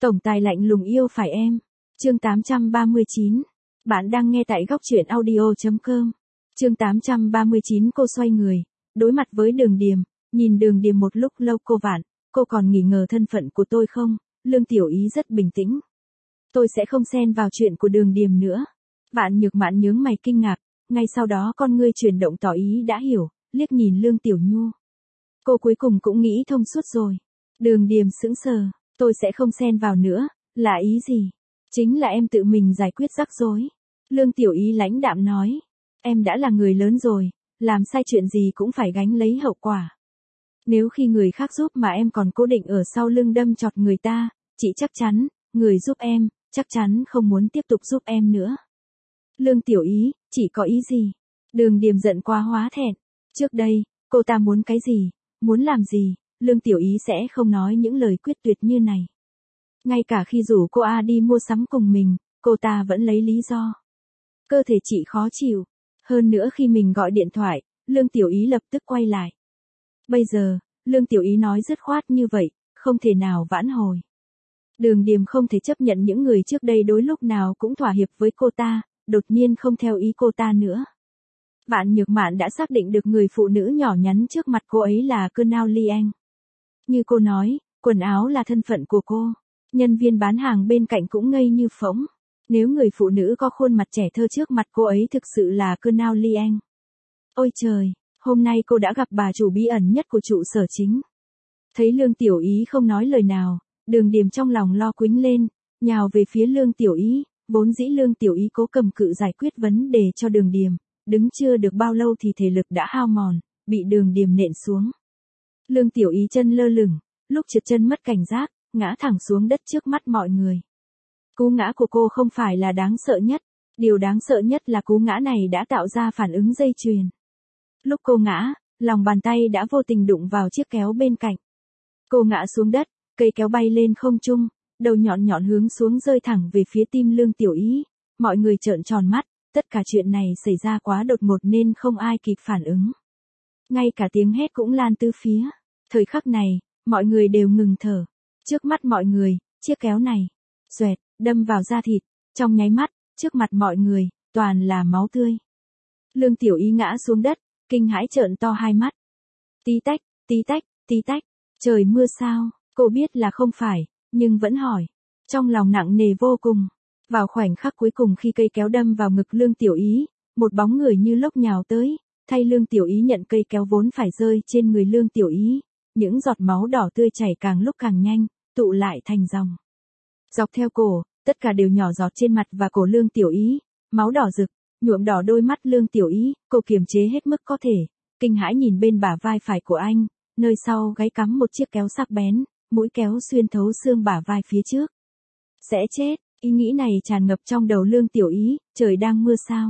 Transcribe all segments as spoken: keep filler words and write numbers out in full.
Tổng tài lạnh lùng yêu phải em. Chương tám trăm ba mươi chín. Bạn đang nghe tại góc truyện audio chấm com. Chương tám trăm ba mươi chín. Cô xoay người, đối mặt với Đường Điềm, nhìn Đường Điềm một lúc lâu. Cô Vạn, cô còn nghi ngờ thân phận của tôi không? Lương Tiểu Ý rất bình tĩnh. Tôi sẽ không xen vào chuyện của Đường Điềm nữa. Vạn Nhược Mạn nhướng mày kinh ngạc, ngay sau đó con ngươi chuyển động tỏ ý đã hiểu, liếc nhìn Lương Tiểu Nhu. Cô cuối cùng cũng nghĩ thông suốt rồi. Đường Điềm sững sờ, tôi sẽ không xen vào nữa, là ý gì? Chính là em tự mình giải quyết rắc rối. Lương Tiểu Ý lãnh đạm nói, em đã là người lớn rồi, làm sai chuyện gì cũng phải gánh lấy hậu quả. Nếu khi người khác giúp mà em còn cố định ở sau lưng đâm chọt người ta, chị chắc chắn, người giúp em, chắc chắn không muốn tiếp tục giúp em nữa. Lương Tiểu Ý, chị có ý gì? Đường Điềm giận quá hóa thẹn. Trước đây, cô ta muốn cái gì, muốn làm gì, Lương Tiểu Ý sẽ không nói những lời quyết tuyệt như này. Ngay cả khi rủ cô A đi mua sắm cùng mình, cô ta vẫn lấy lý do. Cơ thể chị khó chịu. Hơn nữa khi mình gọi điện thoại, Lương Tiểu Ý lập tức quay lại. Bây giờ, Lương Tiểu Ý nói dứt khoát như vậy, không thể nào vãn hồi. Đường Điềm không thể chấp nhận những người trước đây đối lúc nào cũng thỏa hiệp với cô ta, đột nhiên không theo ý cô ta nữa. Vạn Nhược Mạn đã xác định được người phụ nữ nhỏ nhắn trước mặt cô ấy là Colonel Liang. Như cô nói, quần áo là thân phận của cô. Nhân viên bán hàng bên cạnh cũng ngây như phỗng. Nếu người phụ nữ có khuôn mặt trẻ thơ trước mặt cô ấy thực sự là Colonel Liang. Ôi trời, hôm nay cô đã gặp bà chủ bí ẩn nhất của trụ sở chính. Thấy Lương Tiểu Ý không nói lời nào, Đường Điềm trong lòng lo quĩnh lên, nhào về phía Lương Tiểu Ý, vốn dĩ Lương Tiểu Ý cố cầm cự giải quyết vấn đề cho Đường Điềm, đứng chưa được bao lâu thì thể lực đã hao mòn, bị Đường Điềm nện xuống. Lương Tiểu Ý chân lơ lửng, lúc trượt chân mất cảnh giác, ngã thẳng xuống đất trước mắt mọi người. Cú ngã của cô không phải là đáng sợ nhất, điều đáng sợ nhất là cú ngã này đã tạo ra phản ứng dây chuyền. Lúc cô ngã, lòng bàn tay đã vô tình đụng vào chiếc kéo bên cạnh. Cô ngã xuống đất, cây kéo bay lên không trung, đầu nhọn nhọn hướng xuống rơi thẳng về phía tim Lương Tiểu Ý. Mọi người trợn tròn mắt, tất cả chuyện này xảy ra quá đột ngột nên không ai kịp phản ứng. Ngay cả tiếng hét cũng lan tứ phía. Thời khắc này, mọi người đều ngừng thở. Trước mắt mọi người, chiếc kéo này, xoẹt, đâm vào da thịt, trong nháy mắt, trước mặt mọi người, toàn là máu tươi. Lương Tiểu Ý ngã xuống đất, kinh hãi trợn to hai mắt. Tí tách, tí tách, tí tách, trời mưa sao, cô biết là không phải, nhưng vẫn hỏi. Trong lòng nặng nề vô cùng. Vào khoảnh khắc cuối cùng khi cây kéo đâm vào ngực Lương Tiểu Ý, một bóng người như lốc nhào tới, thay Lương Tiểu Ý nhận cây kéo vốn phải rơi trên người Lương Tiểu Ý. Những giọt máu đỏ tươi chảy càng lúc càng nhanh, tụ lại thành dòng. Dọc theo cổ, tất cả đều nhỏ giọt trên mặt và cổ Lương Tiểu Ý, máu đỏ rực, nhuộm đỏ đôi mắt Lương Tiểu Ý, cô kiềm chế hết mức có thể, kinh hãi nhìn bên bả vai phải của anh, nơi sau gáy cắm một chiếc kéo sắc bén, mũi kéo xuyên thấu xương bả vai phía trước. Sẽ chết, ý nghĩ này tràn ngập trong đầu Lương Tiểu Ý, trời đang mưa sao?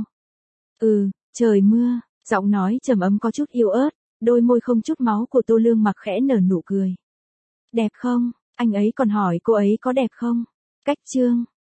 Ừ, trời mưa, giọng nói trầm ấm có chút yếu ớt, đôi môi không chút máu của Tô Lương Mặc khẽ nở nụ cười. Đẹp không? Anh ấy còn hỏi cô ấy có đẹp không? Cách chương.